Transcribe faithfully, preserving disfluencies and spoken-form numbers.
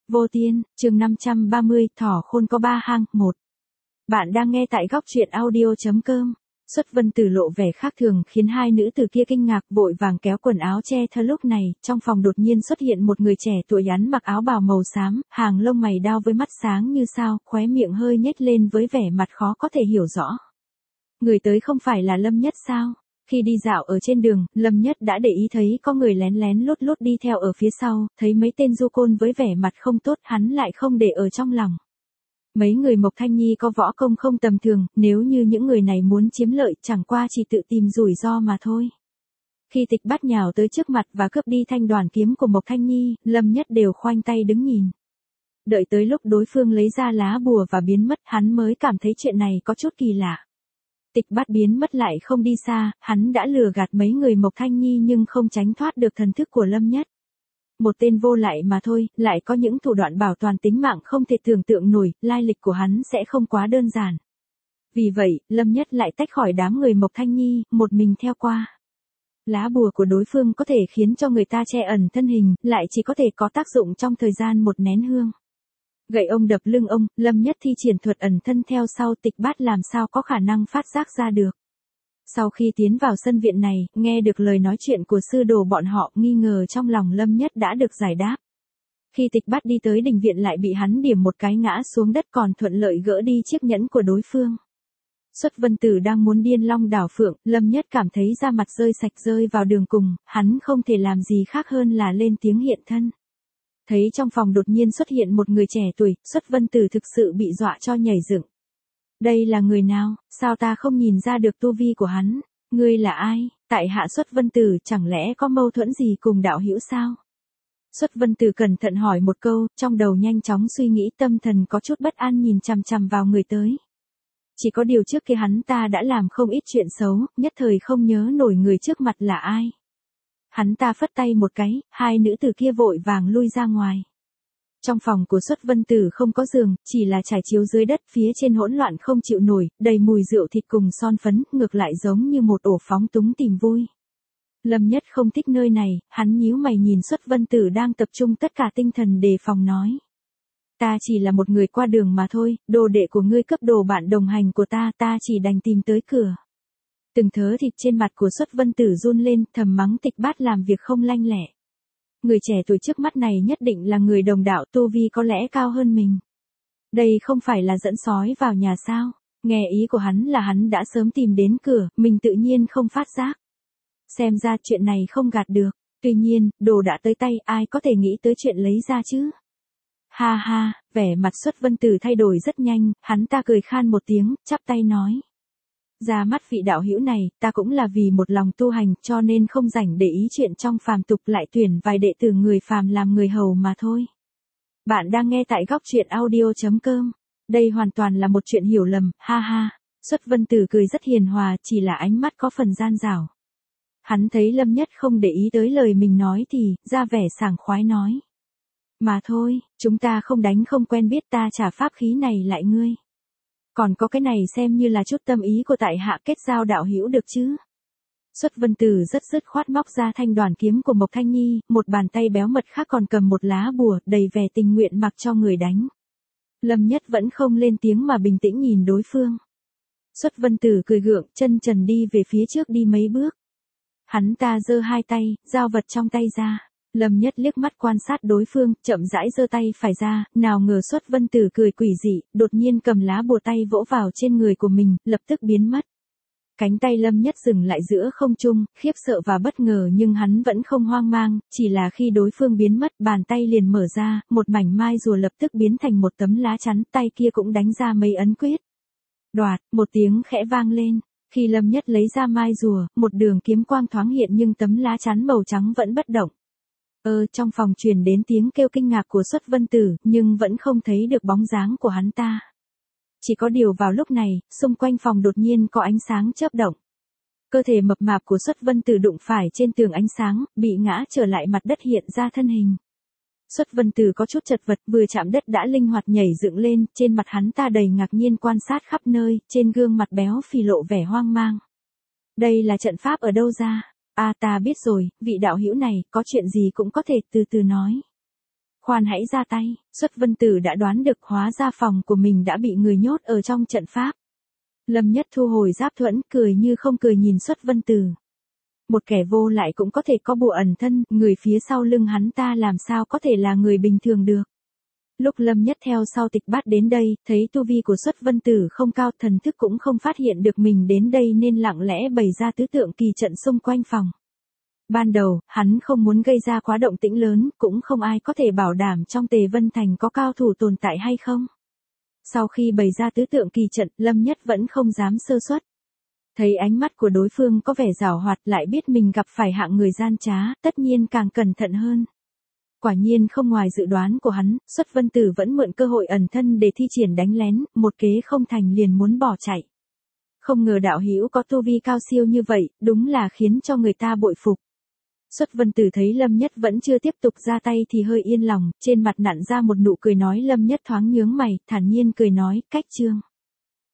Vô Tiên, chương năm trăm ba mươi, thỏ khôn có ba hang, một. Bạn đang nghe tại góc truyện audio chấm com. Xuất Vân Tử lộ vẻ khác thường khiến hai nữ tử kia kinh ngạc, vội vàng kéo quần áo che thơ. Lúc này, trong phòng đột nhiên xuất hiện một người trẻ tuổi hắn mặc áo bào màu xám, hàng lông mày đao với mắt sáng như sao, khóe miệng hơi nhếch lên với vẻ mặt khó có thể hiểu rõ. Người tới không phải là Lâm Nhất sao? Khi đi dạo ở trên đường, Lâm Nhất đã để ý thấy có người lén lén lút lút đi theo ở phía sau, thấy mấy tên du côn với vẻ mặt không tốt, hắn lại không để ở trong lòng. Mấy người Mộc Thanh Nhi có võ công không tầm thường, nếu như những người này muốn chiếm lợi, chẳng qua chỉ tự tìm rủi ro mà thôi. Khi Tịch Bát nhào tới trước mặt và cướp đi thanh đoàn kiếm của Mộc Thanh Nhi, Lâm Nhất đều khoanh tay đứng nhìn. Đợi tới lúc đối phương lấy ra lá bùa và biến mất, hắn mới cảm thấy chuyện này có chút kỳ lạ. Tịch Bát biến mất lại không đi xa, hắn đã lừa gạt mấy người Mộc Thanh Nhi nhưng không tránh thoát được thần thức của Lâm Nhất. Một tên vô lại mà thôi, lại có những thủ đoạn bảo toàn tính mạng không thể tưởng tượng nổi, lai lịch của hắn sẽ không quá đơn giản. Vì vậy, Lâm Nhất lại tách khỏi đám người Mộc Thanh Nhi, một mình theo qua. Lá bùa của đối phương có thể khiến cho người ta che ẩn thân hình, lại chỉ có thể có tác dụng trong thời gian một nén hương. Gậy ông đập lưng ông, Lâm Nhất thi triển thuật ẩn thân theo sau, Tịch Bát làm sao có khả năng phát giác ra được. Sau khi tiến vào sân viện này, nghe được lời nói chuyện của sư đồ bọn họ, nghi ngờ trong lòng Lâm Nhất đã được giải đáp. Khi Tịch Bát đi tới đình viện lại bị hắn điểm một cái ngã xuống đất, còn thuận lợi gỡ đi chiếc nhẫn của đối phương. Xuất Vân Tử đang muốn điên long đảo phượng, Lâm Nhất cảm thấy da mặt rơi sạch rơi vào đường cùng, hắn không thể làm gì khác hơn là lên tiếng hiện thân. Thấy trong phòng đột nhiên xuất hiện một người trẻ tuổi, Xuất Vân Tử thực sự bị dọa cho nhảy dựng. Đây là người nào, sao ta không nhìn ra được tu vi của hắn? Ngươi là ai? Tại hạ Xuất Vân Tử, chẳng lẽ có mâu thuẫn gì cùng đạo hữu sao? Xuất Vân Tử cẩn thận hỏi một câu, trong đầu nhanh chóng suy nghĩ, tâm thần có chút bất an nhìn chằm chằm vào người tới. Chỉ có điều trước kia hắn ta đã làm không ít chuyện xấu, nhất thời không nhớ nổi người trước mặt là ai. Hắn ta phất tay một cái, hai nữ tử kia vội vàng lui ra ngoài. Trong phòng của Xuất Vân Tử không có giường, chỉ là trải chiếu dưới đất, phía trên hỗn loạn không chịu nổi, đầy mùi rượu thịt cùng son phấn, ngược lại giống như một ổ phóng túng tìm vui. Lâm Nhất không thích nơi này, hắn nhíu mày nhìn Xuất Vân Tử đang tập trung tất cả tinh thần đề phòng nói. Ta chỉ là một người qua đường mà thôi, đồ đệ của ngươi cấp đồ bạn đồng hành của ta, ta chỉ đành tìm tới cửa. Từng thớ thịt trên mặt của Xuất Vân Tử run lên, thầm mắng Tịch Bát làm việc không lanh lẹ. Người trẻ tuổi trước mắt này nhất định là người đồng đạo, tu vi có lẽ cao hơn mình. Đây không phải là dẫn sói vào nhà sao? Nghe ý của hắn là hắn đã sớm tìm đến cửa, mình tự nhiên không phát giác. Xem ra chuyện này không gạt được. Tuy nhiên, đồ đã tới tay, ai có thể nghĩ tới chuyện lấy ra chứ? Ha ha, vẻ mặt Xuất Vân Tử thay đổi rất nhanh, hắn ta cười khan một tiếng, chắp tay nói. Ra mắt vị đạo hữu này, ta cũng là vì một lòng tu hành, cho nên không rảnh để ý chuyện trong phàm tục, lại tuyển vài đệ tử người phàm làm người hầu mà thôi. Bạn đang nghe tại góc truyện audio chấm com. Đây hoàn toàn là một chuyện hiểu lầm, ha ha. Xuất Vân Tử cười rất hiền hòa, chỉ là ánh mắt có phần gian dảo. Hắn thấy Lâm Nhất không để ý tới lời mình nói thì, ra vẻ sảng khoái nói. Mà thôi, chúng ta không đánh không quen biết, ta trả pháp khí này lại ngươi. Còn có cái này xem như là chút tâm ý của tại hạ, kết giao đạo hữu được chứ? Xuất Vân Tử rất dứt khoát móc ra thanh đoàn kiếm của Mộc Thanh Nhi, một bàn tay béo mật khác còn cầm một lá bùa, đầy vẻ tình nguyện mặc cho người đánh. Lâm Nhất vẫn không lên tiếng mà bình tĩnh nhìn đối phương. Xuất Vân Tử cười gượng, chân trần đi về phía trước đi mấy bước. Hắn ta giơ hai tay, dao vật trong tay ra. Lâm Nhất liếc mắt quan sát đối phương, chậm rãi giơ tay phải ra, nào ngờ Xuất Vân Tử cười quỷ dị, đột nhiên cầm lá bùa tay vỗ vào trên người của mình, lập tức biến mất. Cánh tay Lâm Nhất dừng lại giữa không trung, khiếp sợ và bất ngờ nhưng hắn vẫn không hoang mang, chỉ là khi đối phương biến mất, bàn tay liền mở ra, một mảnh mai rùa lập tức biến thành một tấm lá chắn, tay kia cũng đánh ra mấy ấn quyết. Đoạt, một tiếng khẽ vang lên. Khi Lâm Nhất lấy ra mai rùa, một đường kiếm quang thoáng hiện nhưng tấm lá chắn màu trắng vẫn bất động. Ơ, trong phòng truyền đến tiếng kêu kinh ngạc của Xuất Vân Tử, nhưng vẫn không thấy được bóng dáng của hắn ta. Chỉ có điều vào lúc này, xung quanh phòng đột nhiên có ánh sáng chớp động. Cơ thể mập mạp của Xuất Vân Tử đụng phải trên tường ánh sáng, bị ngã trở lại mặt đất, hiện ra thân hình. Xuất Vân Tử có chút chật vật, vừa chạm đất đã linh hoạt nhảy dựng lên, trên mặt hắn ta đầy ngạc nhiên quan sát khắp nơi, trên gương mặt béo phì lộ vẻ hoang mang. Đây là trận pháp ở đâu ra? À, ta biết rồi, vị đạo hữu này, có chuyện gì cũng có thể từ từ nói. khoan hãy ra tay, Xuất Vân Tử đã đoán được hóa ra phòng của mình đã bị người nhốt ở trong trận pháp. Lâm Nhất thu hồi giáp thuẫn, cười như không cười nhìn Xuất Vân Tử. Một kẻ vô lại cũng có thể có bùa ẩn thân, người phía sau lưng hắn ta làm sao có thể là người bình thường được. Lúc Lâm Nhất theo sau Tịch Bát đến đây, thấy tu vi của Xuất Vân Tử không cao, thần thức cũng không phát hiện được mình đến đây nên lặng lẽ bày ra tứ tượng kỳ trận xung quanh phòng. Ban đầu, hắn không muốn gây ra quá động tĩnh lớn, cũng không ai có thể bảo đảm trong Tề Vân Thành có cao thủ tồn tại hay không. Sau khi bày ra tứ tượng kỳ trận, Lâm Nhất vẫn không dám sơ suất. Thấy ánh mắt của đối phương có vẻ giảo hoạt, lại biết mình gặp phải hạng người gian trá, tất nhiên càng cẩn thận hơn. Quả nhiên không ngoài dự đoán của hắn, Xuất Vân Tử vẫn mượn cơ hội ẩn thân để thi triển đánh lén, một kế không thành liền muốn bỏ chạy. Không ngờ đạo hữu có tu vi cao siêu như vậy, đúng là khiến cho người ta bội phục. Xuất Vân Tử thấy Lâm Nhất vẫn chưa tiếp tục ra tay thì hơi yên lòng, trên mặt nặn ra một nụ cười nói. Lâm Nhất thoáng nhướng mày, thản nhiên cười nói, cách chương.